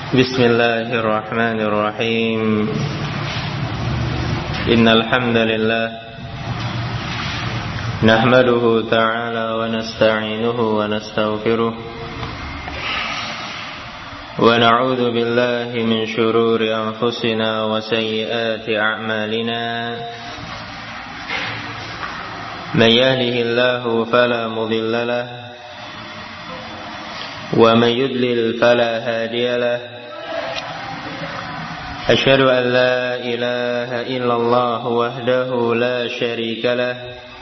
Bismillahirrahmanirrahim. Innal hamdalillah nahmaduhu ta'ala wa nasta'inuhu wa nastaghfiruh wa na'udzu billahi min shururi anfusina wa sayyiati a'malina. Man yahdihillahu fala mudilla lahu wa man yudlil fala hadiya lahu. أشهد أن لا إله إلا الله وحده لا شريك له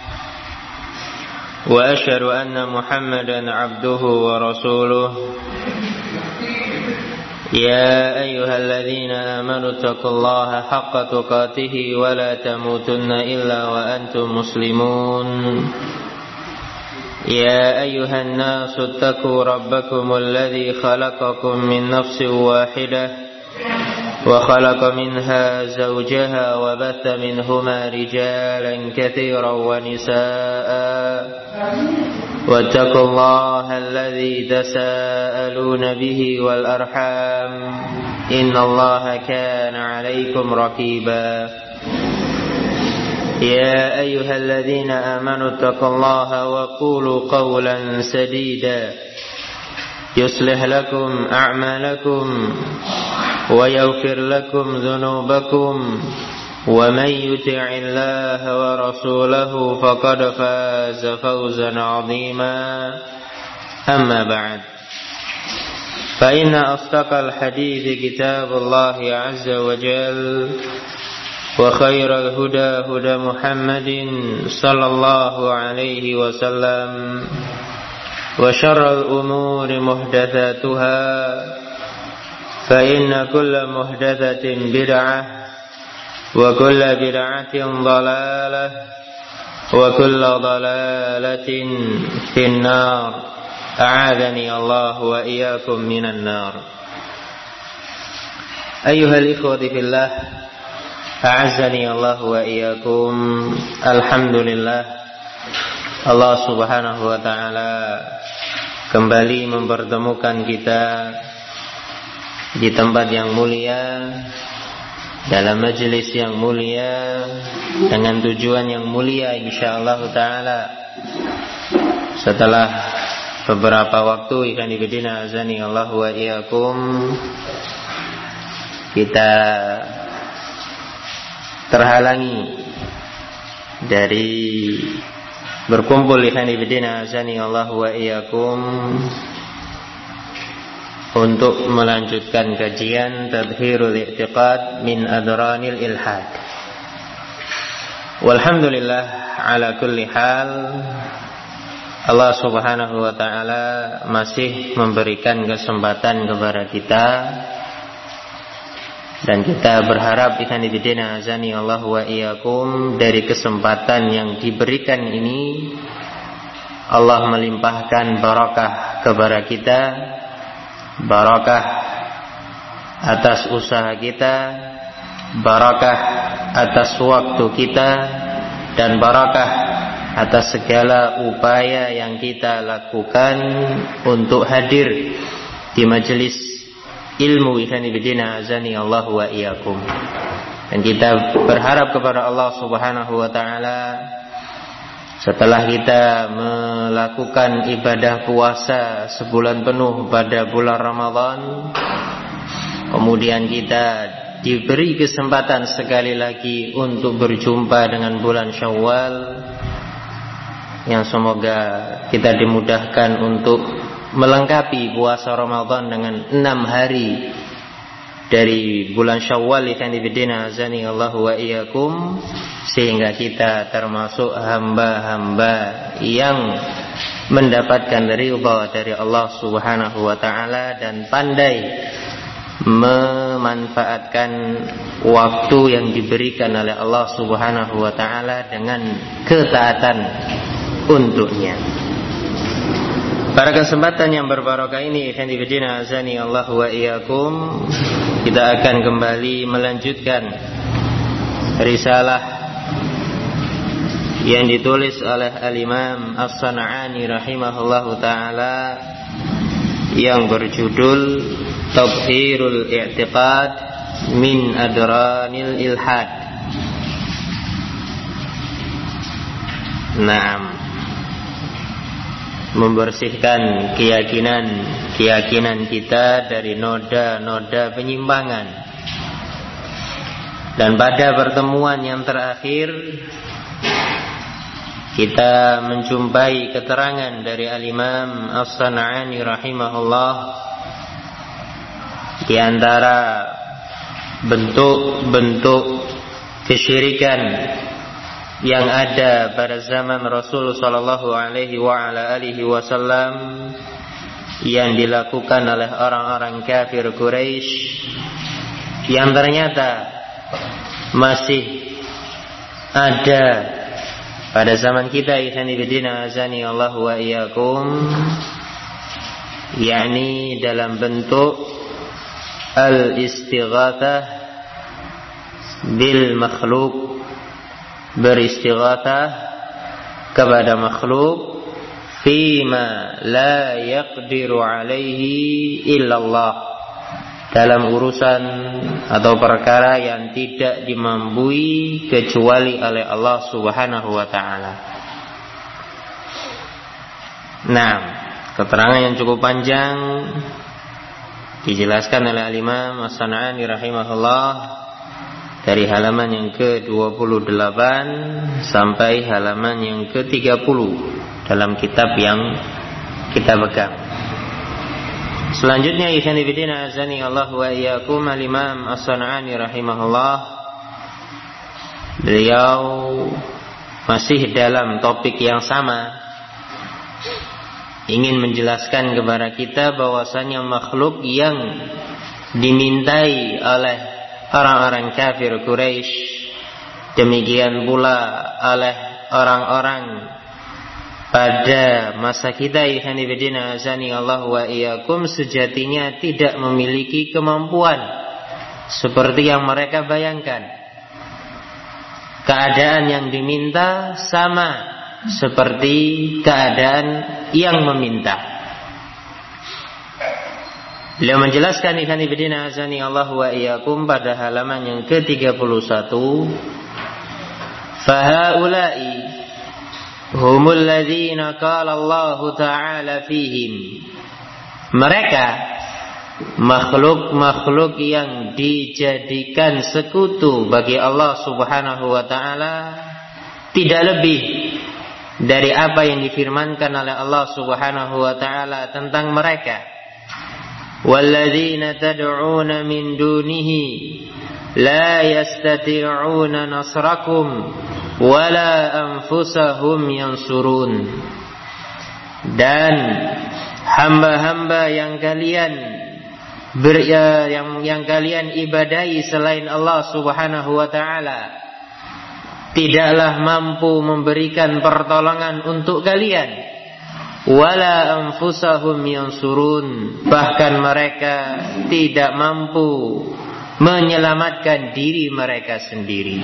وأشهد أن محمدا عبده ورسوله. يا أيها الذين آمنوا اتقوا الله حق تقاته ولا تموتن إلا وأنتم مسلمون. يا أيها الناس اتقوا ربكم الذي خلقكم من نفس واحدة وخلق منها زوجها وبث منهما رجالا كثيرا ونساء واتقوا الله الذي تساءلون به والأرحام إن الله كان عليكم رقيبا. يا أيها الذين آمنوا اتقوا الله وقولوا قولا سديدا يصلح لكم أعمالكم ويغفر لكم ذنوبكم ومن يطع الله ورسوله فقد فاز فوزا عظيما. أما بعد فإن أصدق الحديث كتاب الله عز وجل وخير الهدى هدى محمد صلى الله عليه وسلم وشر الأمور محدثاتها فإن كل محدثة بدعة وكل بدعة ضلالة وكل ضلالة في النار. أعاذني الله وإياكم من النار. أيها الإخوة في الله أعزني الله وإياكم. Alhamdulillah, Allah subhanahu wa ta'ala kembali mempertemukan kita di tempat yang mulia, dalam majelis yang mulia, dengan tujuan yang mulia insyaallah ta'ala. Setelah beberapa waktu, ikhwan fillah azani Allah wa iyyakum, kita terhalangi dari berkumpul ikhwan fillah azani Allah wa iyyakum untuk melanjutkan kajian Tadhhirul I'tiqad min Adranil Ilhad. Walhamdulillah ala kulli hal, Allah subhanahu wa ta'ala masih memberikan kesempatan kepada kita, dan kita berharap ikhwan fillah azani Allah wa iyyakum, dari kesempatan yang diberikan ini Allah melimpahkan barakah kepada kita, barakah atas usaha kita, barakah atas waktu kita, dan barakah atas segala upaya yang kita lakukan untuk hadir di majelis ilmu ikhwan fillah azani Allah wa iyyakum. Dan kita berharap kepada Allah subhanahu wa ta'ala, setelah kita melakukan ibadah puasa sebulan penuh pada bulan Ramadan, kemudian kita diberi kesempatan sekali lagi untuk berjumpa dengan bulan Syawal, yang semoga kita dimudahkan untuk melengkapi puasa Ramadan dengan 6 hari dari bulan Syawal ikhwan fillah azani Allah wa iyyakum, sehingga kita termasuk hamba-hamba yang mendapatkan ridha dari Allah subhanahu wa ta'ala dan pandai memanfaatkan waktu yang diberikan oleh Allah subhanahu wa ta'ala dengan ketaatan untuknya. Pada kesempatan yang berbarakah ini, ikhwan fillah azani Allah wa iyyakum, kita akan kembali melanjutkan risalah yang ditulis oleh Al-Imam As-San'ani rahimahullahu ta'ala yang berjudul Tabhirul i'tiqad min adranil ilhad. Naam, membersihkan keyakinan kita dari noda-noda penyimpangan. Dan pada pertemuan yang terakhir kita menjumpai keterangan dari Al-Imam As-San'ani rahimahullah di antara bentuk-bentuk kesyirikan yang ada pada zaman Rasul sallallahu alaihi wa ala alihi wasallam yang dilakukan oleh orang-orang kafir Quraisy yang ternyata masih ada pada zaman kita, ikhwan fillah azani Allah wa iyyakum, yakni dalam bentuk al-istighatsah bil makhluk, beristighatsah kepada makhluk fima la yaqdiru alaihi illallah, dalam urusan atau perkara yang tidak dimampu kecuali oleh Allah Subhanahu wa taala. Nah, keterangan yang cukup panjang dijelaskan oleh Al-Imam As-San'ani rahimahullah dari halaman yang ke-28 sampai halaman yang ke-30 dalam kitab yang kita pegang. Selanjutnya ikhwan fillah azani Allah wa iyyakum, Al-Imam As-San'ani rahimahullah, beliau masih dalam topik yang sama, ingin menjelaskan kepada kita bahwasanya makhluk yang dimintai oleh orang-orang kafir Quraisy, demikian pula oleh orang-orang pada masa kita, ikhwan fillah azani Allah wa iyyakum, sejatinya tidak memiliki kemampuan seperti yang mereka bayangkan. Keadaan yang diminta sama seperti keadaan yang meminta. Beliau menjelaskan, ikhwan fillah azani Allah wa iyyakum, pada halaman yang ke-31, fahaula'i humul ladzina qala Allah Ta'ala fihim, mereka makhluk-makhluk yang dijadikan sekutu bagi Allah Subhanahu wa taala tidak lebih dari apa yang difirmankan oleh Allah Subhanahu wa taala tentang mereka. Walladzina tad'una min dunihi la yastati'una nasrakum wala anfusahum yansurun. Dan hamba-hamba yang kalian ibadahi selain Allah Subhanahu wa taala tidaklah mampu memberikan pertolongan untuk kalian, wala anfusahum yansurun, bahkan mereka tidak mampu menyelamatkan diri mereka sendiri.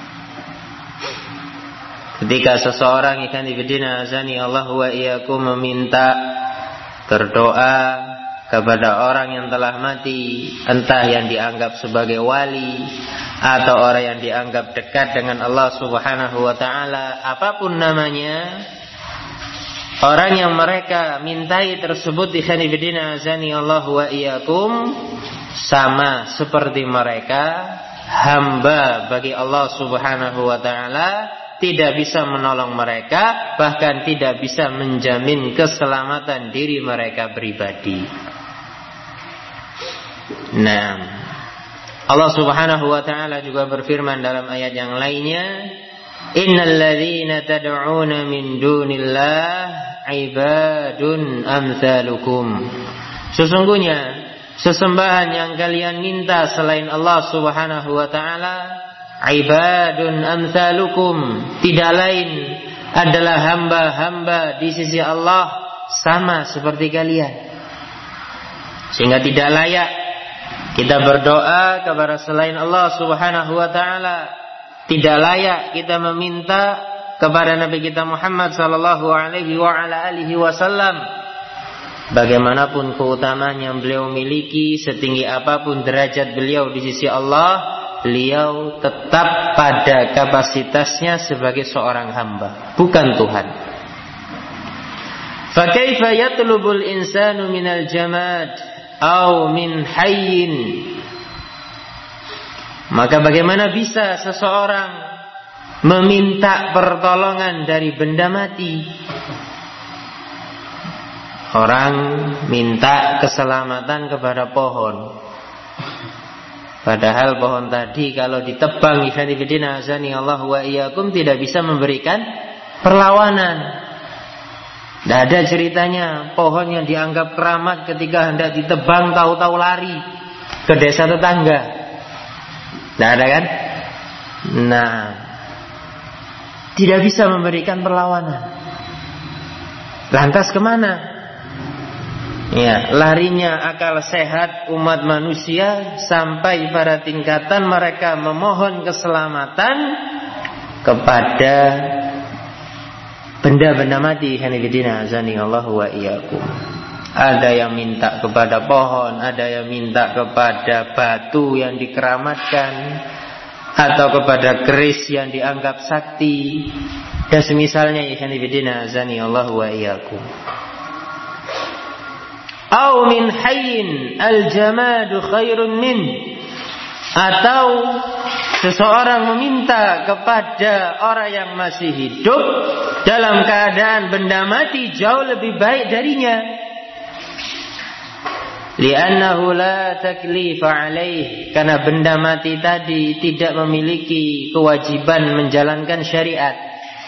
Ketika seseorang, ikhwan fillah azani Allah wa iyyakum, meminta, berdoa kepada orang yang telah mati, entah yang dianggap sebagai wali atau orang yang dianggap dekat dengan Allah Subhanahu wa taala, apapun namanya, orang yang mereka mintai tersebut, ikhwan fillah azani Allah wa iyyakum, sama seperti mereka, hamba bagi Allah Subhanahu wa taala, tidak bisa menolong mereka, bahkan tidak bisa menjamin keselamatan diri mereka pribadi. Nah, Allah Subhanahu wa taala juga berfirman dalam ayat yang lainnya, innal ladzina tad'una min dunillah ibadun amsalukum, sesungguhnya sesembahan yang kalian minta selain Allah Subhanahu wa taala ibadun amsalukum, tidak lain adalah hamba-hamba di sisi Allah sama seperti kalian. Sehingga tidak layak kita berdoa kepada selain Allah Subhanahu wa taala, tidak layak kita meminta kepada Nabi kita Muhammad sallallahu alaihi wa ala alihi wasallam, bagaimanapun keutamaan yang beliau miliki, setinggi apapun derajat beliau di sisi Allah, beliau tetap pada kapasitasnya sebagai seorang hamba, bukan Tuhan. Fa kaifa yatlubul insanu minal jamad aw min hayyin? Maka bagaimana bisa seseorang meminta pertolongan dari benda mati? Orang minta keselamatan kepada pohon, padahal pohon tadi kalau ditebang, ikhwanifidina azani Allah wa iyyakum, tidak bisa memberikan perlawanan. Tidak ada ceritanya pohon yang dianggap keramat ketika hendak ditebang tahu-tahu lari ke desa tetangga. Tidak ada kan? Nah, tidak bisa memberikan perlawanan. Lantas kemana? Ya, larinya akal sehat umat manusia sampai pada tingkatan mereka memohon keselamatan kepada benda-benda mati. Hanifidina azani Allah wa iyyakum. Ada yang minta kepada pohon, ada yang minta kepada batu yang dikeramatkan, atau kepada keris yang dianggap sakti, dan semisalnya. Hanifidina azani Allah wa iyyakum. Au min hayyin al-jamadu khairun min, atau seseorang meminta kepada orang yang masih hidup dalam keadaan benda mati jauh lebih baik darinya. Li'annahu la taklifa alaih, karena benda mati tadi tidak memiliki kewajiban menjalankan syariat.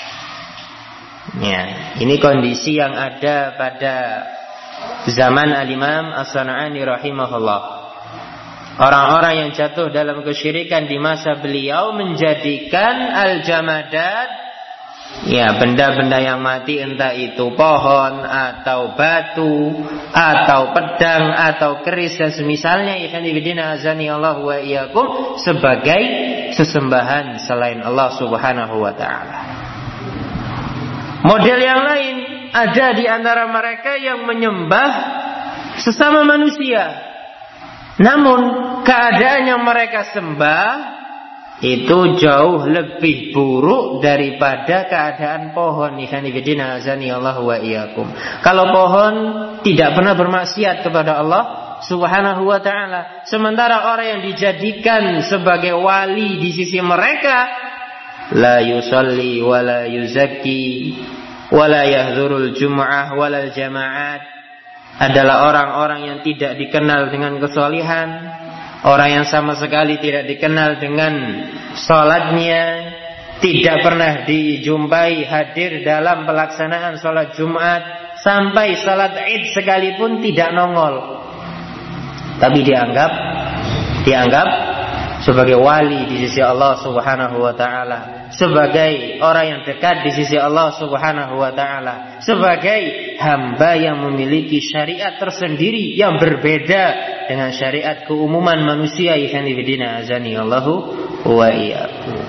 Ya, ini kondisi yang ada pada zaman Al-Imam As-San'ani rahimahullah. Orang-orang yang jatuh dalam kesyirikan di masa beliau menjadikan al-jamadat, ya, benda-benda yang mati, entah itu pohon atau batu atau pedang atau keris dan semisalnya, ikhwanifidina azani Allah wa iyyakum, sebagai sesembahan selain Allah Subhanahu wa ta'ala. Model yang lain, ada di antara mereka yang menyembah sesama manusia, namun keadaan yang mereka sembah itu jauh lebih buruk daripada keadaan pohon. Ikhwanifidina azani Allah wa iyyakum. Kalau pohon tidak pernah bermaksiat kepada Allah Subhanahu wa ta'ala, sementara orang yang dijadikan sebagai wali di sisi mereka, la yusalli wa la yuzakki wala yahdurul jum'ah walal jama'at, adalah orang-orang yang tidak dikenal dengan kesolihan, orang yang sama sekali tidak dikenal dengan sholatnya, tidak pernah dijumpai hadir dalam pelaksanaan sholat Jumat, sampai sholat Id sekalipun tidak nongol, tapi dianggap sebagai wali di sisi Allah Subhanahu wa ta'ala, sebagai orang yang dekat di sisi Allah Subhanahu wa ta'ala, sebagai hamba yang memiliki syariat tersendiri yang berbeda dengan syariat keumuman manusia. Ikhwanifidina azani Allahu wa iyyakum.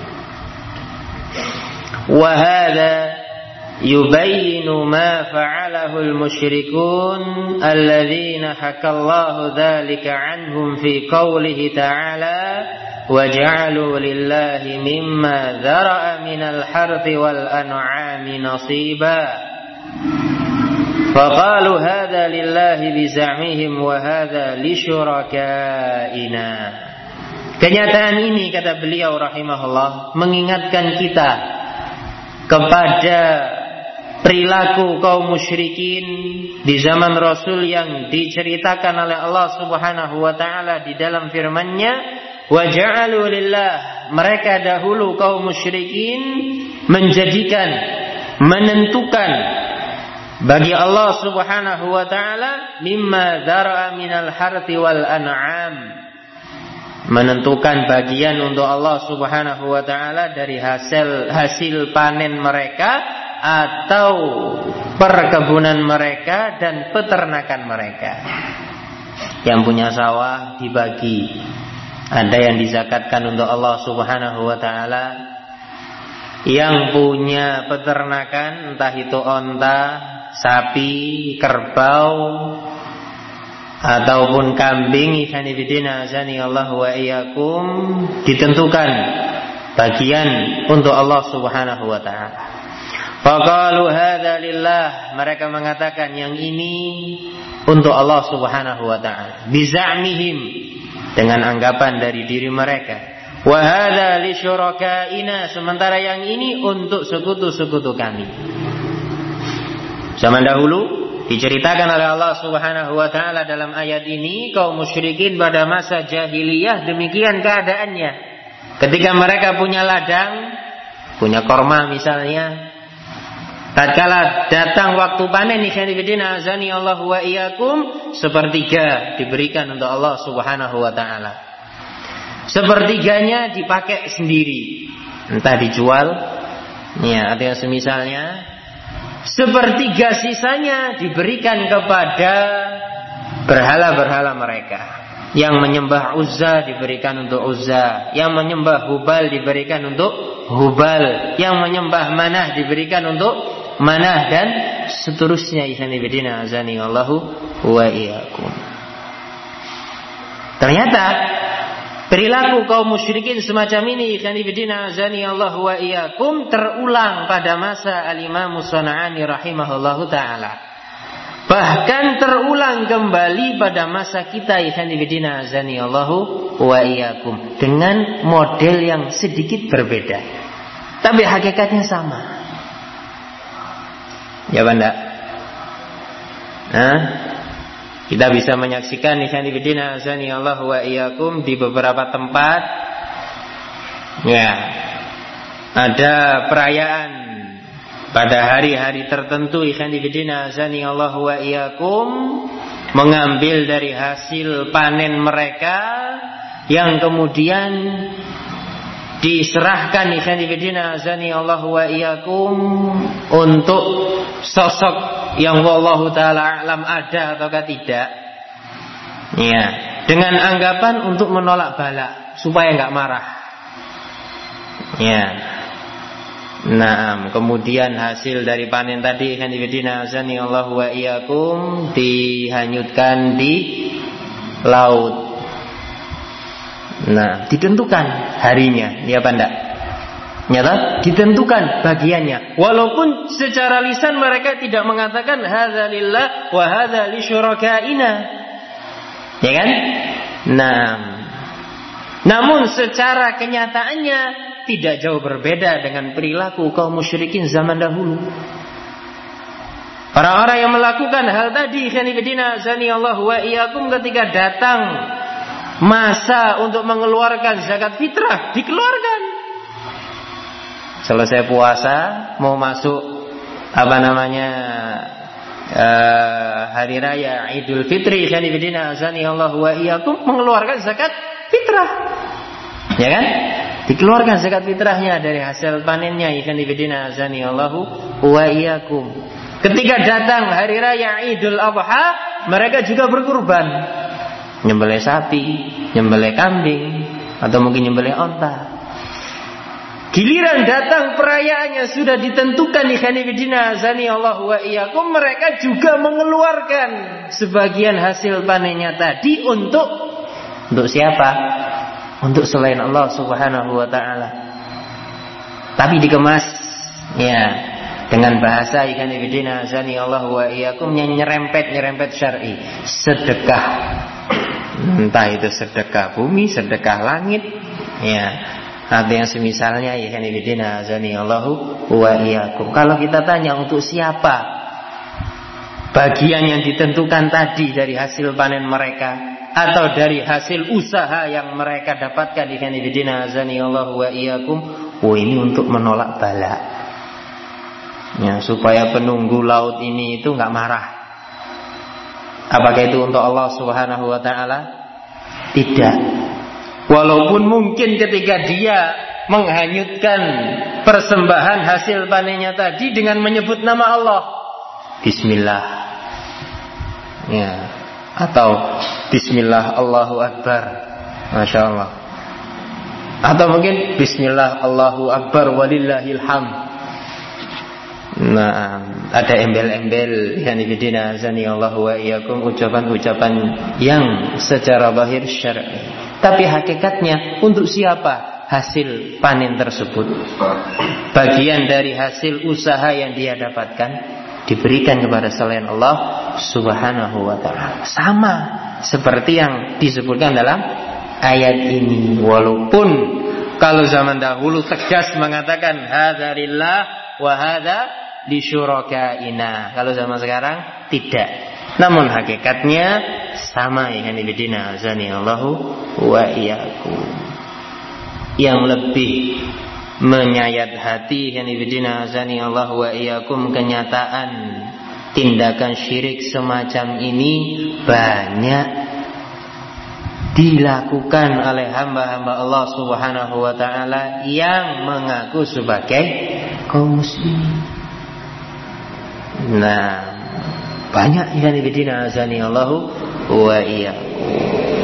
Wa hadza yubayyinu ma fa'alahu al-musyrikun alladhina hakallahu dzalika anhum fi qawlihi ta'ala وَجَعَلُوا لِلَّهِ مِمَّا ذَرَأَ مِنَ الْحَرْثِ وَالْأَنْعَامِ نَصِيبًا فَقَالُوا هَذَا لِلَّهِ بِزَعْمِهِمْ وَهَذَا لِشُرَكَائِنَا. Kenyataan ini, kata beliau rahimahullah, mengingatkan kita kepada perilaku kaum musyrikin di zaman Rasul yang diceritakan oleh Allah Subhanahu wa ta'ala di dalam firman-Nya, wa ja'alu lillah, mereka dahulu kaum musyrikin menentukan bagi Allah Subhanahu wa ta'ala mimma dzara'a minal harthi wal an'am, menentukan bagian untuk Allah Subhanahu wa ta'ala dari hasil panen mereka atau perkebunan mereka dan peternakan mereka. Yang punya sawah dibagi, ada yang dizakatkan untuk Allah Subhanahu wa ta'ala. Yang punya peternakan, entah itu onta sapi, kerbau ataupun kambing, ikhwan fillah azani Allah wa iyyakum, ditentukan bagian untuk Allah Subhanahu wa taala. Faqalu hadza lillah, mereka mengatakan yang ini untuk Allah Subhanahu wa taala, bizamihim, dengan anggapan dari diri mereka. Wa hadza li syurakaina, sementara yang ini untuk sekutu-sekutu kami. Zaman dahulu diceritakan oleh Allah Subhanahu wa taala dalam ayat ini, kaum musyrikin pada masa jahiliyah demikian keadaannya. Ketika mereka punya ladang, punya korma misalnya, tatkala datang waktu panen, ikhwan fillah azani Allah wa iyyakum, sepertiga diberikan untuk Allah Subhanahu wa taala. Sepertiganya dipakai sendiri, entah dijual, ya, artinya semisalnya sepertiga sisanya diberikan kepada berhala-berhala mereka. Yang menyembah Uzza diberikan untuk Uzza, yang menyembah Hubal diberikan untuk Hubal, yang menyembah Manah diberikan untuk Manah, dan seterusnya. Ikhwan fillah azani Allahu wa iyyakum. Ternyata perilaku kaum musyrikin semacam ini, ikhwan fillah azani Allahu wa iyyakum, terulang pada masa Al-Imam As-San'ani rahimahullahu taala. Bahkan terulang kembali pada masa kita, ikhwan fillah azani Allahu wa iyyakum, dengan model yang sedikit berbeda, tapi hakikatnya sama. Ya benda. Kita bisa menyaksikan ikhwan fillah azani Allahu wa iyyakum di beberapa tempat. Ya. Ada perayaan pada hari-hari tertentu, ikhwan fillah azani Allahu wa iyyakum, mengambil dari hasil panen mereka yang kemudian diserahkan, ikhwan fillah azani Allahu wa iyyakum, untuk sosok yang wallahu taala alam ada ataukah tidak. Ya, dengan anggapan untuk menolak bala supaya enggak marah. Ya. Nah, kemudian hasil dari panen tadi, ikhwan fillah azani Allahu wa iyyakum, dihanyutkan di laut. Nah, ditentukan harinya, ya apa enggak? Nyata ditentukan bagiannya. Walaupun secara lisan mereka tidak mengatakan hadza lillah wa hadza li syurakaina. Ya kan? Nah, namun secara kenyataannya tidak jauh berbeda dengan perilaku kaum musyrikin zaman dahulu. Orang-orang yang melakukan hal tadi, ikhwan fillah azani Allahu wa iyyakum, ketika datang masa untuk mengeluarkan zakat fitrah, dikeluarkan. Selesai puasa, mau masuk hari raya Idul Fitri, ikhwan fillah azani Allahu wa iyyakum, mengeluarkan zakat fitrah. Ya kan? Dikeluarkan zakat fitrahnya dari hasil panennya, ikhwan fillah azani Allahu wa iyyakum. Ketika datang hari raya Idul Adha, mereka juga berkurban, nyembelih sapi, nyembelih kambing, atau mungkin nyembelih onta. Giliran datang perayaannya sudah ditentukan, ikhwan fillah azani Allahu wa iyyakum, mereka juga mengeluarkan sebagian hasil panennya tadi untuk siapa? Untuk selain Allah Subhanahu wa taala. Tapi dikemas, ya, dengan bahasa, ikhwan fillah azani Allahu wa iyyakum, yang nyerempet syar'i, sedekah. Entah itu sedekah bumi, sedekah langit, ya, atau yang semisalnya, ikhwan fillah azani Allahu wa iyyakum. Kalau kita tanya untuk siapa bagian yang ditentukan tadi dari hasil panen mereka, atau dari hasil usaha yang mereka dapatkan, ikhwan fillah azani Allahu wa iyyakum, ini untuk menolak bala, ya, supaya penunggu laut ini itu enggak marah. Apakah itu untuk Allah Subhanahu wa taala? Tidak. Walaupun mungkin ketika dia menghanyutkan persembahan hasil panennya tadi dengan menyebut nama Allah, Bismillah, ya, atau Bismillah Allahu Akbar, Masya Allah, atau mungkin Bismillah Allahu Akbar walillahil hamd. Nah, ada embel-embel hanifidina azani Allah wa iyyakum, ucapan-ucapan yang secara zahir syar'i, tapi hakikatnya untuk siapa hasil panen tersebut? Bagian dari hasil usaha yang dia dapatkan diberikan kepada selain Allah Subhanahu wa ta'ala. Sama seperti yang disebutkan dalam ayat ini. Walaupun kalau zaman dahulu tegas mengatakan hadza lillah wa hadza li syurakaina, kalau zaman sekarang tidak. Namun hakikatnya sama ya hanifidina azani Allahu wa iyyakum. Yang lebih menyayat hati hanifidina azani Allah wa iyyakum, kenyataan tindakan syirik semacam ini banyak dilakukan oleh hamba-hamba Allah Subhanahu wa ta'ala yang mengaku sebagai kaum muslimin. Nah, banyak hanifidina azani Allah wa iyyakum.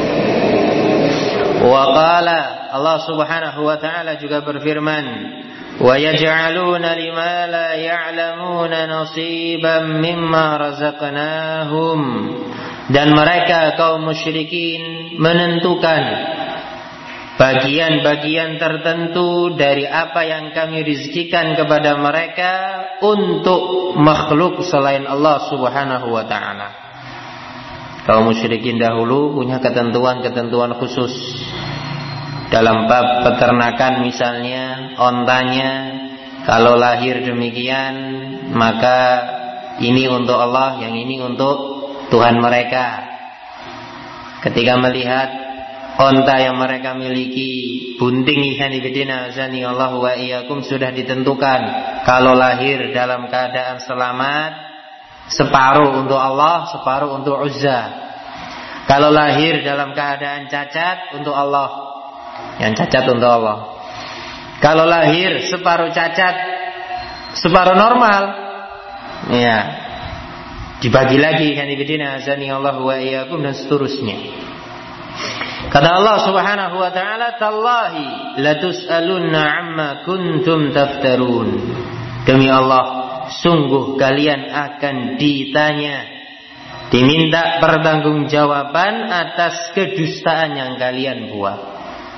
Wa qala, Allah Subhanahu wa ta'ala juga berfirman, wa yaj'aluna lima la ya'lamuna nasiban mimma razaqnahum, dan mereka kaum musyrikin menentukan bagian-bagian tertentu dari apa yang kami rizkikan kepada mereka untuk makhluk selain Allah Subhanahu wa ta'ala. Kaum musyrikin dahulu punya ketentuan-ketentuan khusus. Dalam bab peternakan misalnya, ontanya kalau lahir demikian maka ini untuk Allah, yang ini untuk Tuhan mereka. Ketika melihat onta yang mereka miliki, bunting hanifidina azani Allah wa iyyakum, sudah ditentukan kalau lahir dalam keadaan selamat, separuh untuk Allah, separuh untuk Uzza. Kalau lahir dalam keadaan cacat, untuk Allah, yang cacat untuk Allah. Kalau lahir separuh cacat, separuh normal, ya dibagi lagi hanifidina azani Allah wa iyyakum, dan seterusnya. Kata Allah Subhanahu wa ta'ala, tallahi latus'alunna amma kuntum taftarun. Demi Allah, sungguh kalian akan ditanya, diminta pertanggungjawaban atas kedustaan yang kalian buat.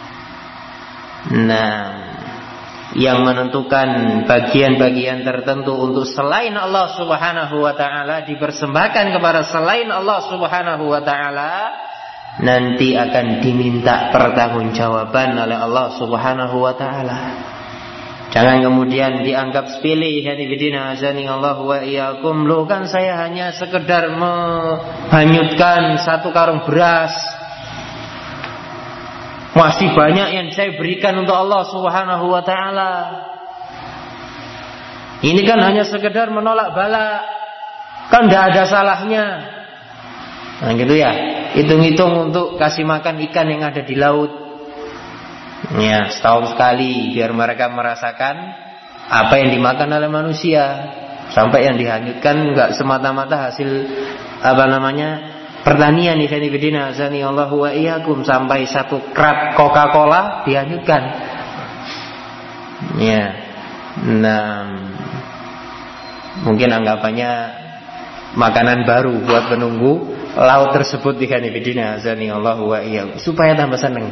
Nah, yang menentukan bagian-bagian tertentu untuk selain Allah Subhanahu wa ta'ala, dipersembahkan kepada selain Allah Subhanahu wa ta'ala, nanti akan diminta pertanggungjawaban oleh Allah Subhanahu wa ta'ala. Jangan kemudian dianggap sepele hanifidina azani Allah wa iyyakum. Loh, kan saya hanya sekedar menghanyutkan satu karung beras, masih banyak yang saya berikan untuk Allah Subhanahu wa ta'ala. Ini kan hanya sekedar menolak bala, kan tidak ada salahnya. Nah gitu ya, hitung-hitung untuk kasih makan ikan yang ada di laut, ya setahun sekali, biar mereka merasakan apa yang dimakan oleh manusia. Sampai yang dihanyutkan enggak semata-mata hasil pertanian di hanifidina azani Allah wa iyyakum, sampai satu krat Coca-Cola dihanyutkan. Ya. Nah, mungkin anggapannya makanan baru buat penunggu laut tersebut di hanifidina azani Allah wa iyyakum, supaya tambah senang.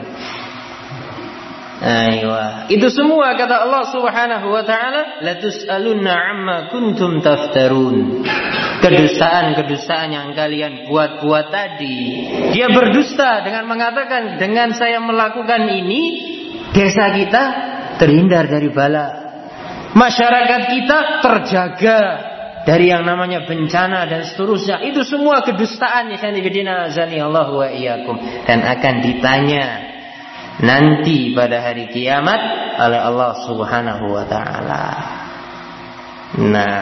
Aywa. Itu semua kata Allah Subhanahu wa ta'ala, latus'alunna amma kuntum taftarun. Kedustaan-kedustaan yang kalian buat-buat tadi. Dia berdusta dengan mengatakan, dengan saya melakukan ini, desa kita terhindar dari bala, masyarakat kita terjaga dari yang namanya bencana dan seterusnya. Itu semua kedustaan ya sanibidina azani Allah wa iyyakum, dan akan ditanya nanti pada hari kiamat oleh Allah Subhanahu wa ta'ala. Nah,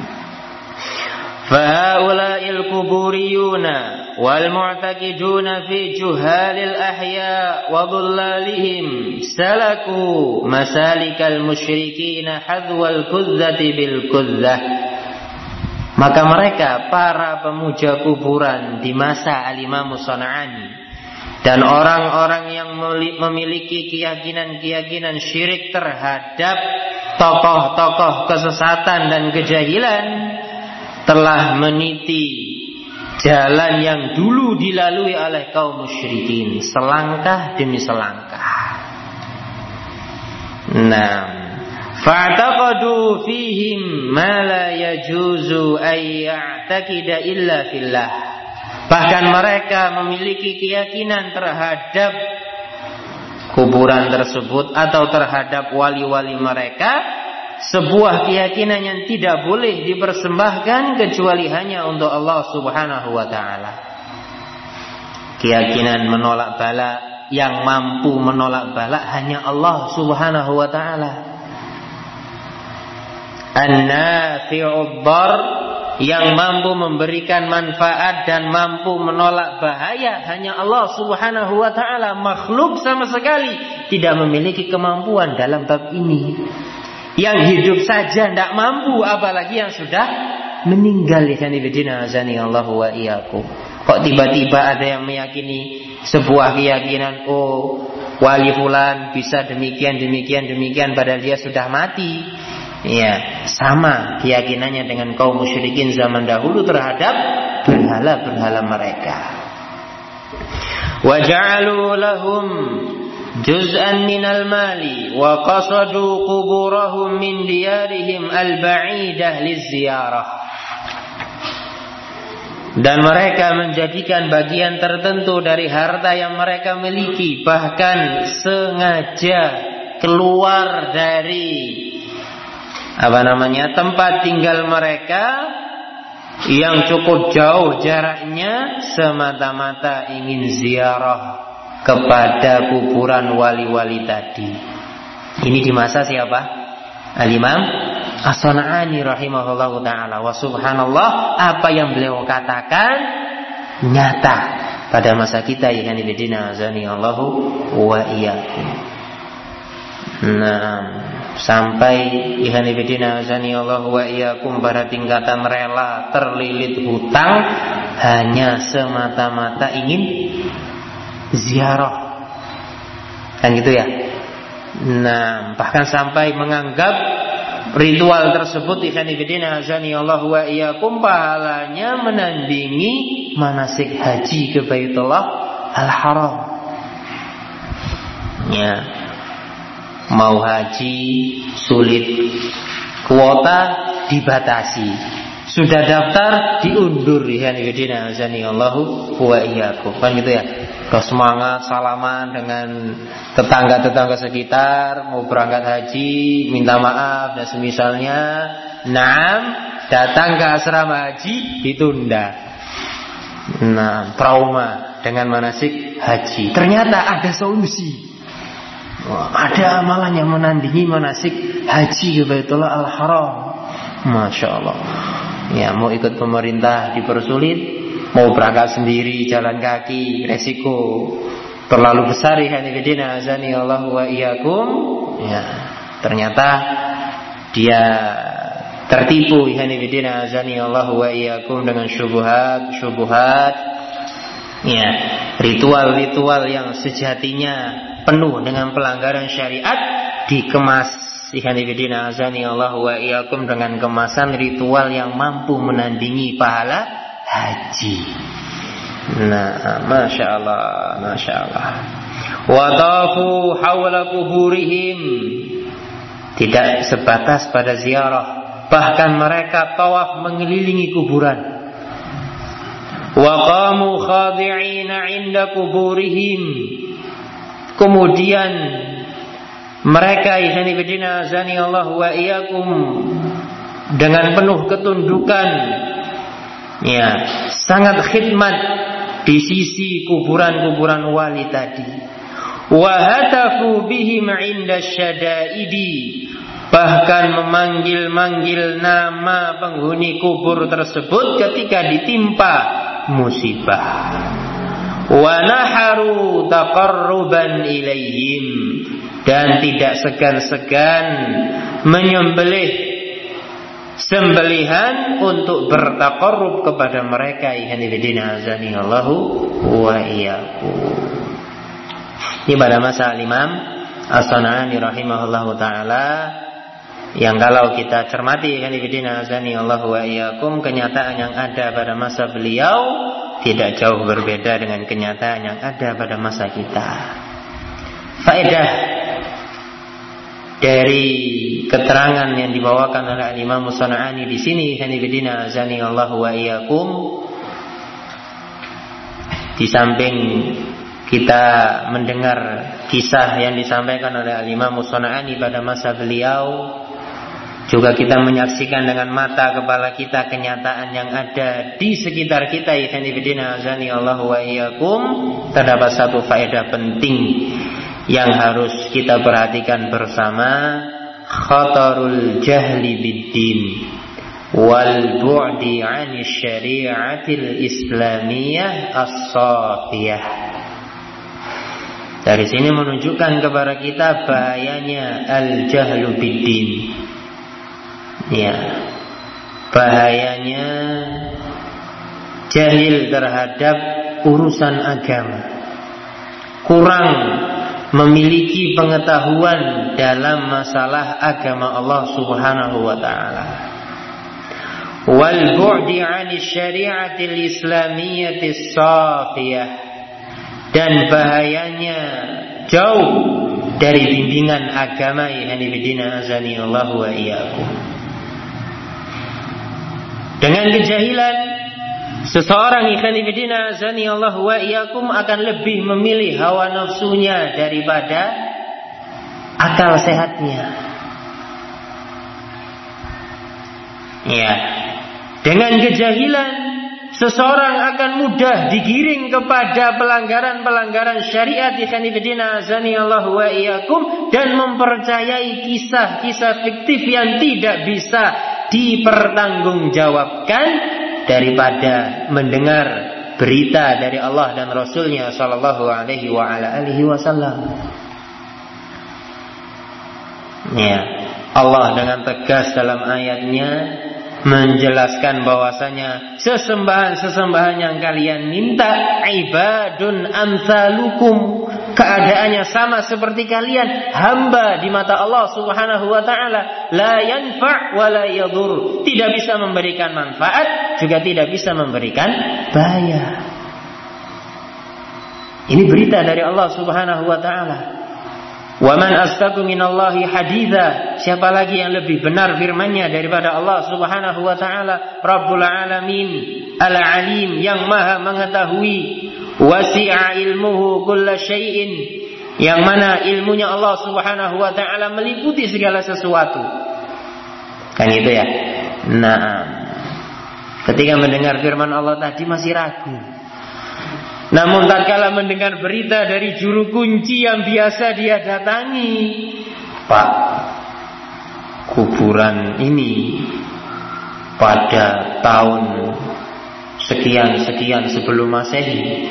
fahaula'il kuburiyuna wal mu'taqiduna fi juhalil ahya wa dhullalihim salaku masalikal musyrikina hadwal kuzzati bil kuzzah. Maka mereka, para pemuja kuburan di masa Al-Imam Shan'ani dan orang-orang yang memiliki keyakinan-keyakinan syirik terhadap tokoh-tokoh kesesatan dan kejahilan, telah meniti jalan yang dulu dilalui oleh kaum musyrikin, selangkah demi selangkah. Nah, fa'taqadu fihim ma la yajuzu ay ya'taqida illa fillah. Bahkan mereka memiliki keyakinan terhadap kuburan tersebut atau terhadap wali-wali mereka, sebuah keyakinan yang tidak boleh dipersembahkan kecuali hanya untuk Allah Subhanahu wa taala. Keyakinan menolak bala, yang mampu menolak bala hanya Allah Subhanahu wa taala. An-nafi'ud dar, yang mampu memberikan manfaat dan mampu menolak bahaya hanya Allah Subhanahu wa taala. Makhluk sama sekali tidak memiliki kemampuan dalam bab ini. Yang hidup saja tidak mampu, apalagi yang sudah meninggal. Allah wa iyyakum. Kok tiba-tiba ada yang meyakini sebuah keyakinan, oh wali fulan bisa demikian padahal dia sudah mati. Ya, sama keyakinannya dengan kaum musyrikin zaman dahulu terhadap berhala-berhala mereka. Wa ja'alu lahum juz'an minal mali wa qasadu quburahum min diyarihim al-ba'idah lizziyarah. Dan mereka menjadikan bagian tertentu dari harta yang mereka miliki, bahkan sengaja keluar dari tempat tinggal mereka yang cukup jauh jaraknya, semata-mata ingin ziarah kepada kuburan wali-wali tadi. Ini di masa siapa? Al-Imam As-San'ani rahimahullahu ta'ala. Wa subhanallah, apa yang beliau katakan nyata pada masa kita, ya ibadina azani Allahu wa iyyakum. Nah, sampai ihwan ibadina azani Allahu wa iyyakum pada tingkatan rela terlilit hutang hanya semata-mata ingin ziarah, kan gitu ya. Nah, bahkan sampai menganggap ritual tersebut ihwan ibadina azani Allahu wa iyyakum pahalanya menandingi manasik haji ke Baitullah Al-Haram. Ya, mau haji sulit, kuota dibatasi, sudah daftar diundur, ya nibidina azanillahu wa iyyakum, kan gitu ya. Kau semangat salaman dengan tetangga-tetangga sekitar, mau berangkat haji, minta maaf dan semisalnya. Naam, datang ke asrama haji ditunda. Nah, trauma dengan manasik haji. Ternyata ada solusi. Ada amalan yang menandingi manasik haji ke Baitullah Al-Haram. Masya Allah. Ya, mau ikut pemerintah dipersulit, mau berangkat sendiri jalan kaki resiko terlalu besar, ya nibidina azani Allah wa iyyakum. Ya, ternyata dia tertipu, ya nibidina azani Allah wa iyyakum, dengan syubhat. Ya, ritual-ritual yang sejatinya penuh dengan pelanggaran syariat dikemas, ihwan fillah azani Allah wa iyyakum, dengan kemasan ritual yang mampu menandingi pahala haji. Nah, masya Allah. Wa tafu haula kuburihim, tidak sebatas pada ziarah, bahkan mereka tawaf mengelilingi kuburan. Wa qamu khadi'ina 'inda kuburihim, kemudian mereka ikhwanifidina azani Allah wa iyyakum dengan penuh ketundukan, ya, sangat khidmat di sisi kuburan-kuburan wali tadi. Wa hatafu bihim 'inda syada'idi, bahkan memanggil-manggil nama penghuni kubur tersebut ketika ditimpa musibah. Wa naharu taqarruban ilaihim, dan tidak segan-segan menyembelih sembelihan untuk bertaqarrub kepada mereka. Ihsanillah azani Allahu wa iyyakum. Ini pada masa Imam As-San'ani rahimahullahu taala yang kalau kita cermati kanifidina azani Allah wa iyyakum, kenyataan yang ada pada masa beliau tidak jauh berbeda dengan kenyataan yang ada pada masa kita. Faedah dari keterangan yang dibawakan oleh Imam Shanaani di sini kanifidina azani Allah wa iyyakum, di samping kita mendengar kisah yang disampaikan oleh Imam Shanaani pada masa beliau, juga kita menyaksikan dengan mata kepala kita kenyataan yang ada di sekitar kita. Ikhwanifidina azani Allah wa iyyakum, terdapat satu faedah penting yang harus kita perhatikan bersama, khatarul jahli biddin wal bu'di 'ani syari'atil islamiyah as-safiyah. Dari sini menunjukkan kepada kita bahayanya al-jahlu biddin. Ya, bahayanya jahil terhadap urusan agama, kurang memiliki pengetahuan dalam masalah agama Allah Subhanahu wa taala. Wal bu'di 'ani syari'atil islamiyatis safiyah, dan bahayanya jauh dari bimbingan agama ikhwanifidina azani Allah wa iyyakum. Dengan kejahilan, seseorang ikhwanifidina azani Allah wa iyyakum akan lebih memilih hawa nafsunya daripada akal sehatnya. Ya, dengan kejahilan seseorang akan mudah digiring kepada pelanggaran-pelanggaran syariat ikhwanifidina azani Allah wa iyyakum, dan mempercayai kisah-kisah fiktif yang tidak bisa dipertanggungjawabkan daripada mendengar berita dari Allah dan Rasulnya sallallahu alaihi wa ala alihi wasallam. Ya, Allah dengan tegas dalam ayatnya menjelaskan bahwasanya sesembahan-sesembahan yang kalian minta ibadun amsalukum, keadaannya sama seperti kalian, hamba di mata Allah Subhanahu wa taala, la yanfa' wa la yadur, tidak bisa memberikan manfaat juga tidak bisa memberikan bahaya. Ini berita dari Allah Subhanahu wa taala. Wa man astaqu minallahi haditha, siapa lagi yang lebih benar firman-Nya daripada Allah Subhanahu wa taala, Rabbul alamin, al-alim, yang maha mengetahui, wasi'a ilmuhu kulla syai'in, yang mana ilmunya Allah Subhanahu wa taala meliputi segala sesuatu. Kan itu ya. Nah, ketika mendengar firman Allah tadi masih ragu. Namun tatkala mendengar berita dari juru kunci yang biasa dia datangi, Pak, kuburan ini pada tahun sekian-sekian sebelum Masehi.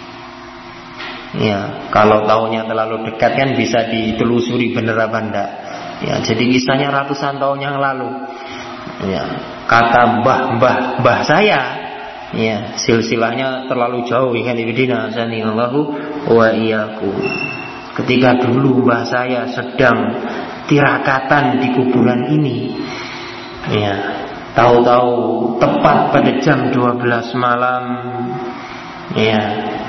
Ya, kalau tahunnya terlalu dekat kan bisa ditelusuri bener apa enggak. Ya, jadi kisahnya ratusan tahun yang lalu. Ya, kata mbah saya, ya, silsilahnya terlalu jauh ikhwanifidina azani Allahu wa iyyakum. Ketika dulu mbah saya sedang tirakatan di kuburan ini, ya, tahu-tahu tepat pada jam 12 malam, ya,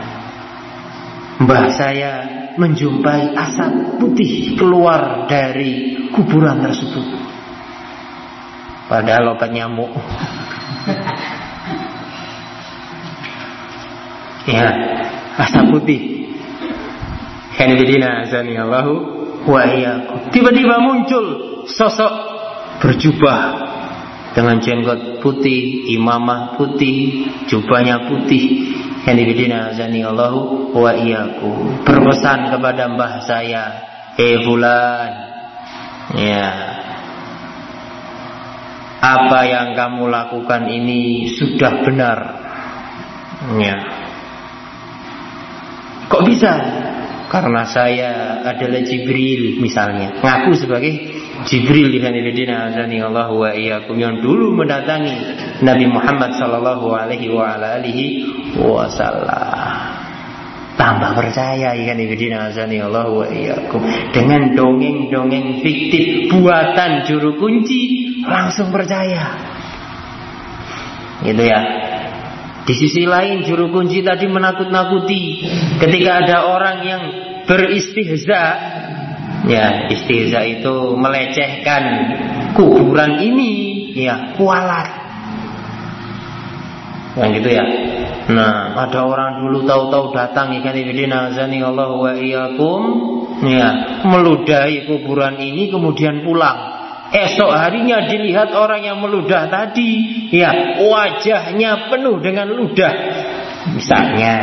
mbah saya menjumpai asap putih keluar dari kuburan tersebut. Padahal obat nyamuk. Ya, asap putih. Kanifidina azani Allahu wa iyyakum. Tiba-tiba muncul sosok berjubah dengan jenggot putih, imamah putih, jubahnya putih. Kanifidina azani Allahu wa iyyakum. Berpesan kepada mbah saya, fulan, ya, apa yang kamu lakukan ini sudah benar. Ya. Kok bisa? Karena saya adalah Jibril misalnya, ngaku sebagai Jibril ikhwanifidina azani Allah wa iyyakum, yang dulu mendatangi Nabi Muhammad sallallahu alaihi wa ala alihi wasallam. tambah percaya ikan ibadina azani Allah wa iyyakum. Dengan dongeng-dongeng fiktif buatan juru kunci langsung percaya. Gitu ya. Di sisi lain juru kunci tadi menakut-nakuti ketika ada orang yang beristihza. Ya, istihza itu melecehkan kuburan ini, ya, kualat. Yang gitu ya. Nah, ada orang dulu tahu-tahu datang ikan ibadina azani Allah wa iyyakum, ya, meludahi kuburan ini kemudian pulang. Esok harinya dilihat orang yang meludah tadi, ya, wajahnya penuh dengan ludah. Misalnya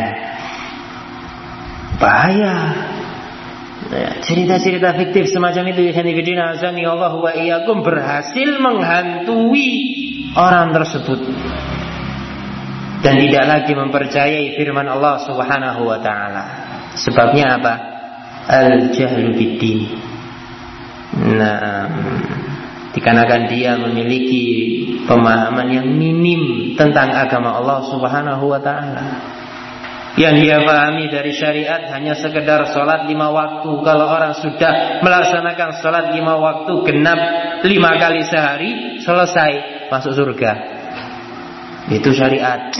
bahaya. Nah, cerita-cerita fiktif semacam itu ikan ibadina azani Allah wa iyyakum berhasil menghantui orang tersebut. Dan tidak lagi mempercayai firman Allah Subhanahu wa ta'ala. Sebabnya apa? Al-jahlu biddin. Nah, dikarenakan dia memiliki pemahaman yang minim tentang agama Allah Subhanahu wa ta'ala. Yang dia pahami dari syariat hanya sekedar sholat 5 waktu. Kalau orang sudah melaksanakan sholat 5 waktu genap 5 kali sehari, selesai, masuk surga. Itu syariat.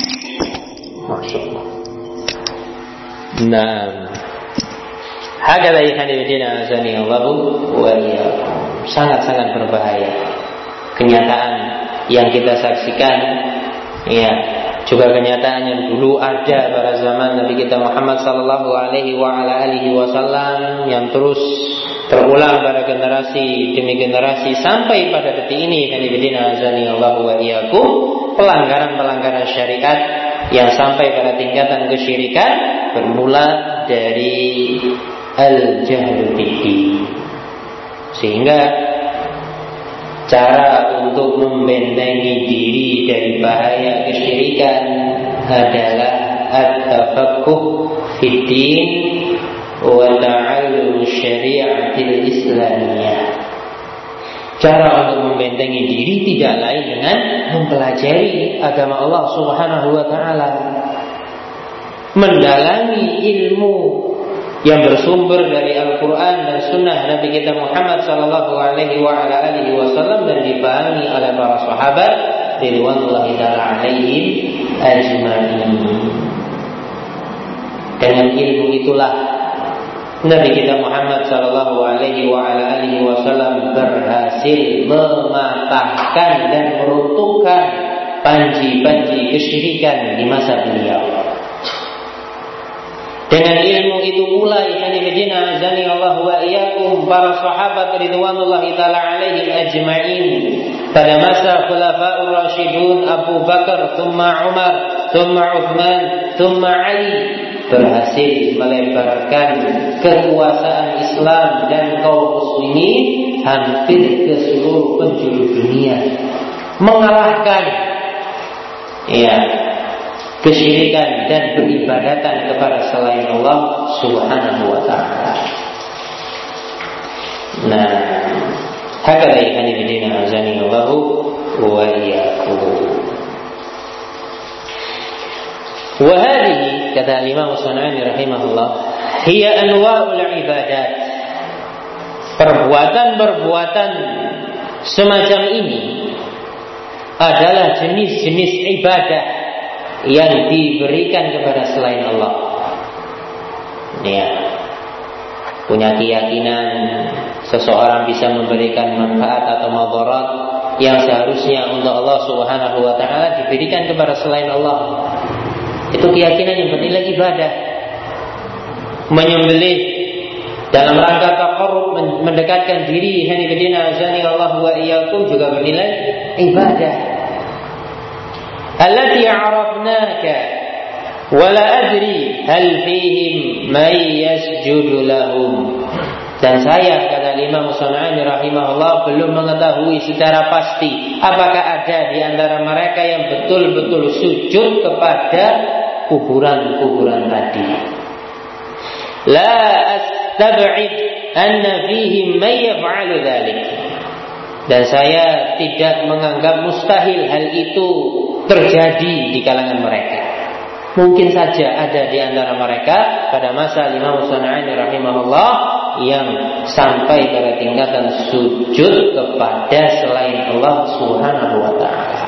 Nah, hakala ikhwan fillah azani Allahu wa iyyakum. Sangat-sangat berbahaya. Kenyataan yang kita saksikan, ya, juga kenyataan yang dulu ada pada zaman Nabi kita Muhammad sallallahu alaihi wasallam yang terus terulang pada generasi demi generasi sampai pada detik ini. Ikhwan fillah azani Allahu wa iyyakum. Pelanggaran-pelanggaran syariat yang sampai pada tingkatan kesyirikan bermula dari al-jahlu biddin. Sehingga cara untuk membentengi diri dari bahaya kesyirikan adalah at-tafaqquh fid-din wa ta'allum syariatil islamiyah. Cara untuk membentengi diri tidak lain dengan mempelajari agama Allah Subhanahu wa ta'ala, mendalami ilmu yang bersumber dari Al-Quran dan Sunnah Nabi kita Muhammad sallallahu alaihi wasallam dan dipahami oleh para sahabat ridwanullahi ta'ala alaihim ajma'in. Dengan ilmu itulah Nabi kita Muhammad sallallahu alaihi wasallam berhasil mematahkan dan meruntuhkan panji-panji kesyirikan di masa beliau. Dengan ilmu itu pula ikhwanifidina azani Allah wa iyyakum para sahabat ridwanullahi ta'ala alaihim ajma'in pada masa khulafa'ur rasyidun Abu Bakar, thumma Umar, thumma Uthman, thumma Ali berhasil melebarkan kekuasaan Islam dan kaum muslimin hampir ke seluruh penjuru dunia, mengalahkan, ya, kesyirikan dan beribadatan kepada selain Allah Subhanahu wa ta'ala. Nah, hakala ikhwan fillah azani Allahu wa iyyakum. Wa hadhihi kata Imam Sunani rahimahullah hiya anwa'ul ibadat. Perbuatan-perbuatan semacam ini adalah jenis-jenis ibadah yang diberikan kepada selain Allah. Ya, punya keyakinan seseorang bisa memberikan manfaat atau madarat yang seharusnya untuk Allah Subhanahu wa ta'ala diberikan kepada selain Allah. Itu keyakinan yang bernilai ibadah. Menyembelih dalam rangka taqarrub, mendekatkan diri hanifidina azani Allah wa iyyakum juga bernilai ibadah. Allati arafnaka wa la adri hal fihim may yasjudu lahum. Dan saya, kata Imam Sunani rahimahullah, belum mengetahui secara pasti apakah ada di antara mereka yang betul-betul sujud kepada kuburan-kuburan tadi. La astab'id anna fihim may yaf'alu dzalik. Dan saya tidak menganggap mustahil hal itu terjadi di kalangan mereka. Mungkin saja ada di antara mereka pada masa Imam Sana'ani rahimahullah yang sampai pada tingkatan sujud kepada selain Allah Subhanahu wa ta'ala.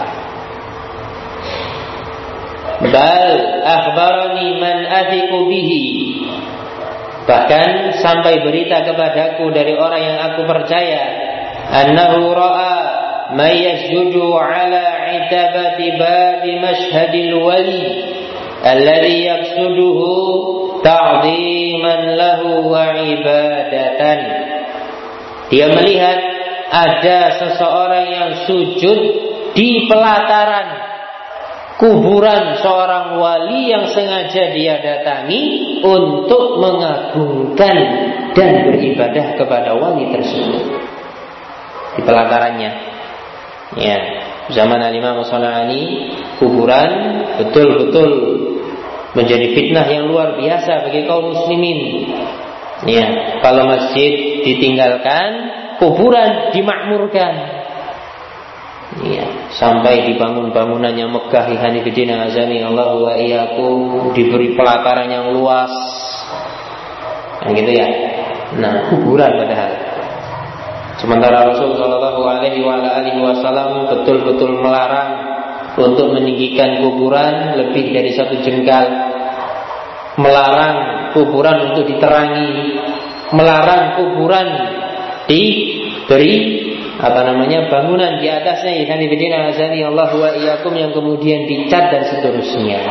Bal akhbarani man athiqu bihi, bahkan sampai berita kepadaku dari orang yang aku percaya, annahu ra'a may yasjudu ala itabati babi mashhadil wali alladhi yaqsuduhu ta'ziman lahu wa ibadatan. Dia melihat ada seseorang yang sujud di pelataran kuburan seorang wali yang sengaja dia datangi untuk mengagungkan dan beribadah kepada wali tersebut di pelatarannya. Ya, zaman Al-Imam Sana'ani kuburan betul-betul menjadi fitnah yang luar biasa bagi kaum muslimin. Ya, kalau masjid ditinggalkan, kuburan dimakmurkan. Ya, sampai dibangun bangunannya megah, ihani bidina azani Allah wa iyyakum, diberi pelataran yang luas. Nah, gitu ya. Nah, kuburan padahal. Sementara Rasul sallallahu alaihi wasallam betul-betul melarang untuk meninggikan kuburan lebih dari 1 jengkal, melarang kuburan untuk diterangi, melarang kuburan diberi bangunan di atasnya, ihani bidina azani Allah wa iyyakum, yang kemudian dicat dan seterusnya.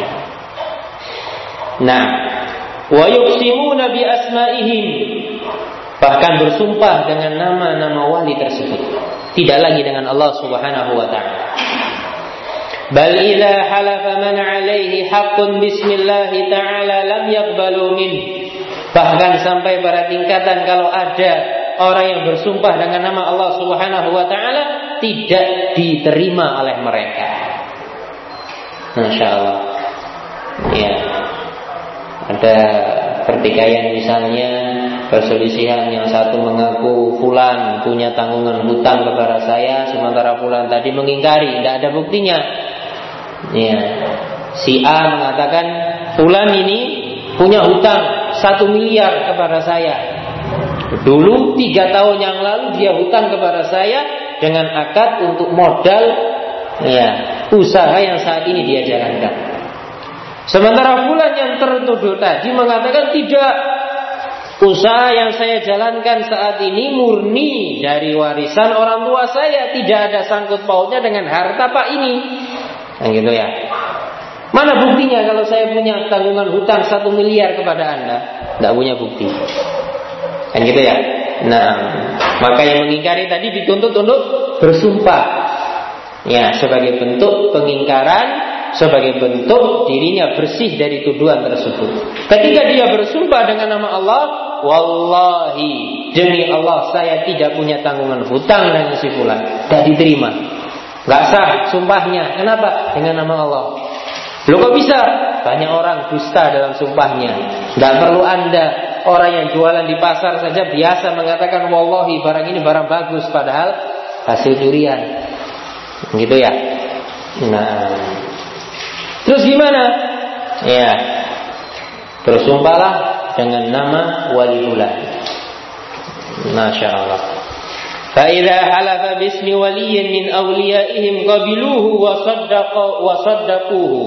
Nah, wa yuqsimuna bi asma'ihim, bahkan bersumpah dengan nama-nama wali tersebut, tidak lagi dengan Allah Subhanahu wa ta'ala. Bal idza halafa man 'alaihi haqqun bismillah ta'ala lam yaqbalu min, bahkan sampai pada tingkatan kalau ada orang yang bersumpah dengan nama Allah Subhanahu wa ta'ala tidak diterima oleh mereka. Masya Allah. Ya, ada pertikaian misalnya, perselisihan, yang satu mengaku fulan punya tanggungan hutang kepada saya, sementara fulan tadi mengingkari, tidak ada buktinya. Ya, si A mengatakan fulan ini punya hutang 1 miliar kepada saya. Dulu 3 tahun yang lalu dia hutang kepada saya dengan akad untuk modal, ya, usaha yang saat ini dia jalankan. Sementara fulan yang tertuduh tadi mengatakan tidak, usaha yang saya jalankan saat ini murni dari warisan orang tua saya, tidak ada sangkut pautnya dengan harta Pak ini. Nah, gitu ya. Mana buktinya kalau saya punya tanggungan hutang 1 miliar kepada Anda? Tidak punya bukti. Kan gitu ya. Nah, maka yang mengingkari tadi dituntut untuk bersumpah. Ya, sebagai bentuk pengingkaran, sebagai bentuk dirinya bersih dari tuduhan tersebut. Ketika dia bersumpah dengan nama Allah, wallahi, demi Allah saya tidak punya tanggungan hutang dengan si fulan, tidak diterima. Gak sah sumpahnya. Kenapa? Dengan nama Allah. Loh, kok bisa? Banyak orang dusta dalam sumpahnya. Tidak perlu Anda, orang yang jualan di pasar saja biasa mengatakan wallahi barang ini barang bagus, padahal hasil curian. Gitu ya. Nah, terus gimana? Ya, bersumpahlah dengan nama wali fulan. Masya Allah. فَإِذَا حَلَفَ بِاسْمِ وَلِيٍّ مِنْ أَوْلِيَائِهِمْ قَبِلُوهُ وَصَدَّقُوهُ.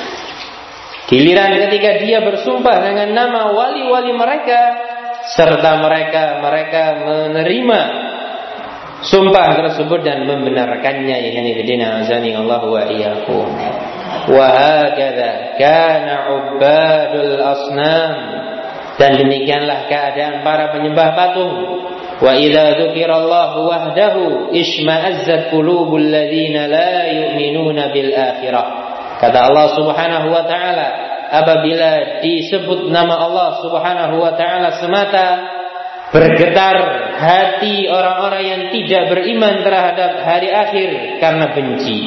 Giliran ketika dia bersumpah dengan nama wali-wali mereka, serta mereka menerima sumpah tersebut dan membenarkannya, yakni bidina azani Allah wa iyyakum. Wa hakadha kana 'ubbadul asnam, dan demikianlah keadaan para penyembah patung. Wa idza dzukirallahu wahdahu isma'azzat qulubul ladzina la yu'minuna bil akhirah. Kata Allah Subhanahu wa taala, apabila disebut nama Allah Subhanahu wa taala semata, bergetar hati orang-orang yang tidak beriman terhadap hari akhir karena benci.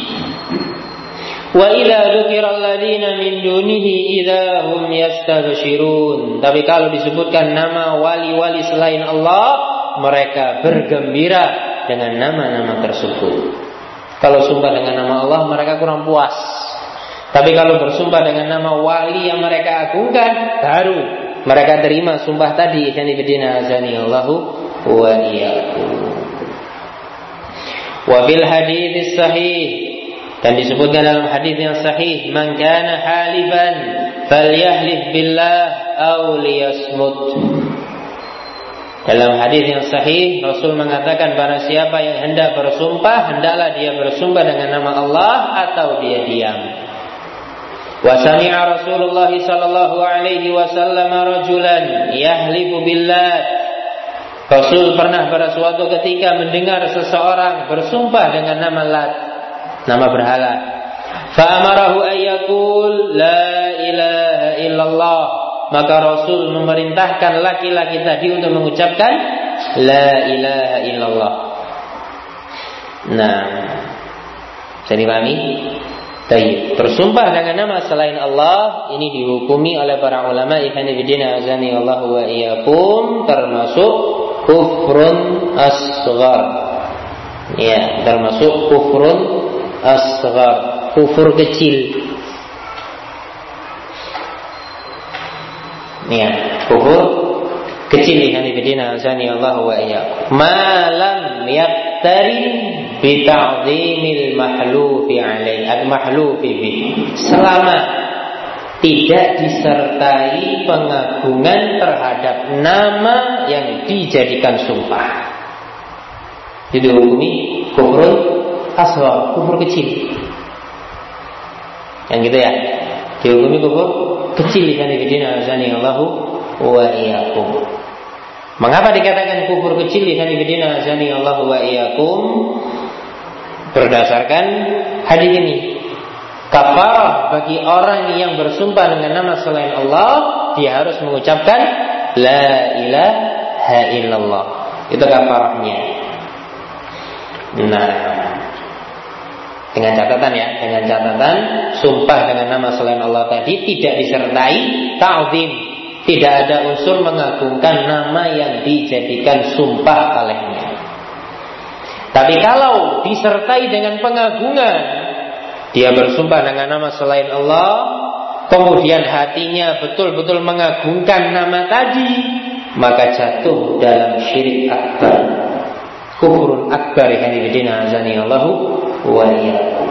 Wa idza dzukiral ladzina min dunihi idza hum yastabshirun. Tapi kalau disebutkan nama wali-wali selain Allah, mereka bergembira dengan nama-nama tersebut. Kalau sumpah dengan nama Allah, mereka kurang puas. Tapi kalau bersumpah dengan nama wali yang mereka agungkan, baru mereka terima sumpah tadi. Allahu wa iyyakum. Wa bil hadits sahih, dan disebutkan dalam hadis yang sahih, man kana halifan falyahlif billah aw liyasmut. Dalam hadis yang sahih, Rasul mengatakan barang siapa yang hendak bersumpah, hendaklah dia bersumpah dengan nama Allah atau dia diam. Wa sami'a Rasulullah sallallahu alaihi wasallam rajulan yahlifu billah. Rasul pernah pada suatu ketika mendengar seseorang bersumpah dengan nama Lat, nama berhala. Fa amarahu ayyakul la ilaha illallah. Maka Rasul memerintahkan laki-laki tadi untuk mengucapkan la ilaha illallah. Nah, bisa dipahami? Baik, bersumpah dengan nama selain Allah ini dihukumi oleh para ulama ikhwanifidina azani Allah wa iyyakum termasuk kufrun asghar. Ya, termasuk kufrun asghar, kufur kecil. Ya, kufur kecil ikhwanifidina azani Allah wa iyyakum. Malam yaqtarin bita'zimil mahlufi alaih al-mahlufi bih, selama tidak disertai pengagungan terhadap nama yang dijadikan sumpah, itu dihukumi kufur asghar, kufur kecil. Yang gitu ya, dihukumi kufur kecil kan ibadina azani Allahu wa iyyakum. Mengapa dikatakan kufur kecil kan ibadina azani Allahu wa iyyakum? Berdasarkan hadis ini, kafarah bagi orang yang bersumpah dengan nama selain Allah, dia harus mengucapkan la ilaha illallah. Itu kafarahnya. Nah, dengan catatan ya, dengan catatan sumpah dengan nama selain Allah tadi tidak disertai ta'zim, tidak ada unsur mengagungkan nama yang dijadikan sumpah olehnya. Tapi kalau disertai dengan pengagungan, dia bersumpah dengan nama selain Allah, kemudian hatinya betul-betul mengagungkan nama tadi, maka jatuh dalam syirik akbar, kufurun akbar. Ikhwanifidina azani Allahu wa iyyakum.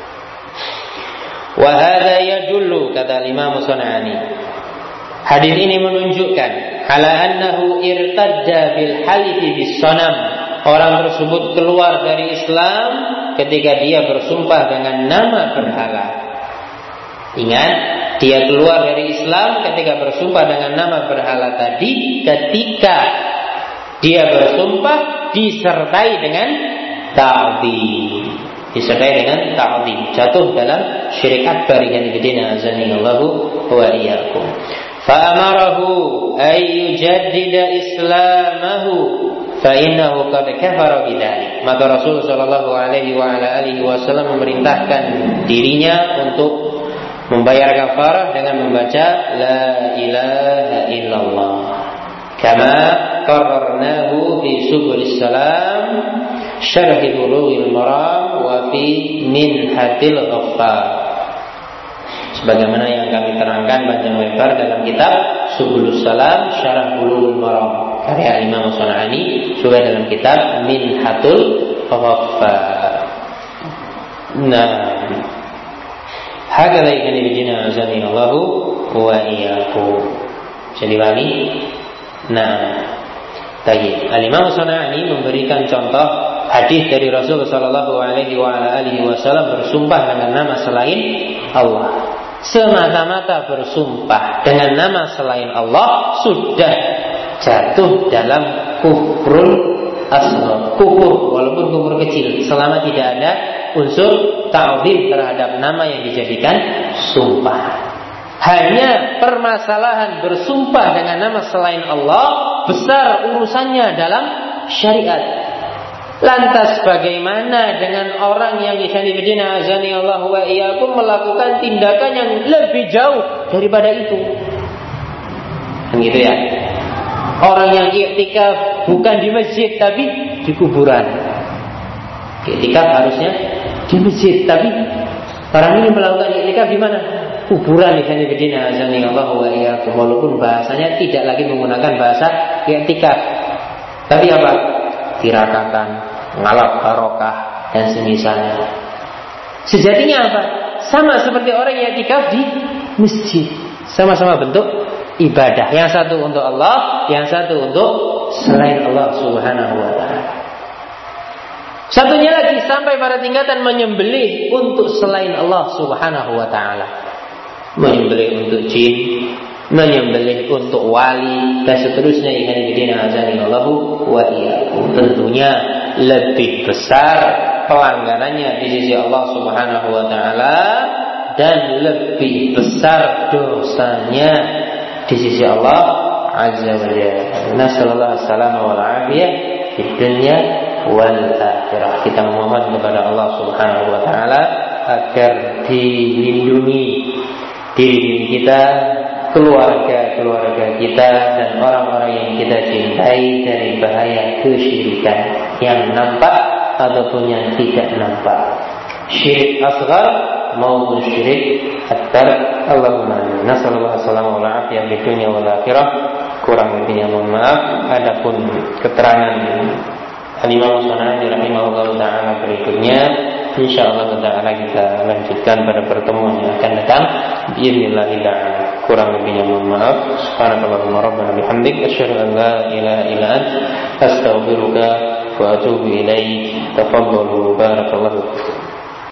Wa hadza yadullu, kata Imam Sunani, hadis ini menunjukkan ala annahu irtadda bil halifi bis sanam. Orang tersebut keluar dari Islam ketika dia bersumpah dengan nama berhala. Ingat, dia keluar dari Islam ketika bersumpah dengan nama berhala tadi, ketika dia bersumpah disertai dengan ta'zim. Disertai dengan ta'zim, jatuh dalam syirik akbar. Yang bidina azanillahu wa iyyakum. Fa amarahu ay yujaddida islamahu fa innahu qad kafara bidzalik. Maka Rasul sallallahu alaihi wa ala alihi wasallam memerintahkan dirinya untuk membayar kafarah dengan membaca la ilaha illallah. Kama qarrarnahu fi Subulis Salam, Syarh Bulughil Maram wa fi Minhatil Ghaffar. Sebagaimana yang kami terangkan panjang lebar dalam kitab Subulus Salam, Syarh Bulughil Maram karya Imam Sunani, juga dalam kitab Minhatul Ghaffar. Nah, hakala ikani bidina azani Allahu wa iyyakum. Jadi bagi. Nah, tadi Imam Sunani memberikan contoh hadis dari Rasul sallallahu alaihi wasallam bersumpah dengan nama selain Allah. Semata-mata bersumpah dengan nama selain Allah sudah jatuh dalam kufrul asghar, kufur walaupun kufur kecil, selama tidak ada unsur ta'zim terhadap nama yang dijadikan sumpah. Hanya permasalahan bersumpah dengan nama selain Allah besar urusannya dalam syariat. Lantas bagaimana dengan orang yang ikhwanifidina azani Allah wa iyyakum melakukan tindakan yang lebih jauh daripada itu? Kan gitu ya. Orang yang i'tikaf bukan di masjid tapi di kuburan. I'tikaf harusnya di masjid tapi Orang ini melakukan i'tikaf di mana? Kuburan ikhwan fillah azani Allah wa iyyakum. Walaupun bahasanya tidak lagi menggunakan bahasa i'tikaf. Tapi apa? Tirakat, ngalap barokah dan semisalnya. Sejatinya apa? Sama seperti orang yang i'tikaf di masjid. Sama-sama bentuk ibadah. Yang satu untuk Allah, yang satu untuk selain Allah Subhanahu wa taala. Satunya lagi sampai pada tingkatan menyembelih untuk selain Allah Subhanahu wa taala. Menyembelih untuk jin, menyembelih untuk wali dan seterusnya yang dibina azanillahu wa iyyakum. Tentunya lebih besar pelanggarannya di sisi Allah Subhanahu wa taala dan lebih besar dosanya di sisi Allah azza wa jalla. Nasallallahu alaihi wasallam wal afiyah di dunya wal akhirah. Kita memohon kepada Allah Subhanahu wa taala agar dilindungi diri kita, keluarga kita dan orang-orang yang kita cintai dari bahaya kesyirikan yang nampak ataupun yang tidak nampak. Syirik asghar maupun syirik akbar. Allahumma amin. Nasallallahu alaihi wasallam wal afiyah di dunya wal akhirah. Kurang lebihnya mohon maaf. Adapun keterangan Al-Imam Sana'ani rahimahullah ta'ala berikutnya, insyaallah ta'ala kita lanjutkan pada pertemuan yang akan datang bi'idznillah ta'ala. Kurang lebihnya mohon maaf. Subhanakallahumma rabbana bihamdik asyhadu an la ilaha illa anta astaghfiruka wa atubu ilaik. Tafadhalu barakallahu.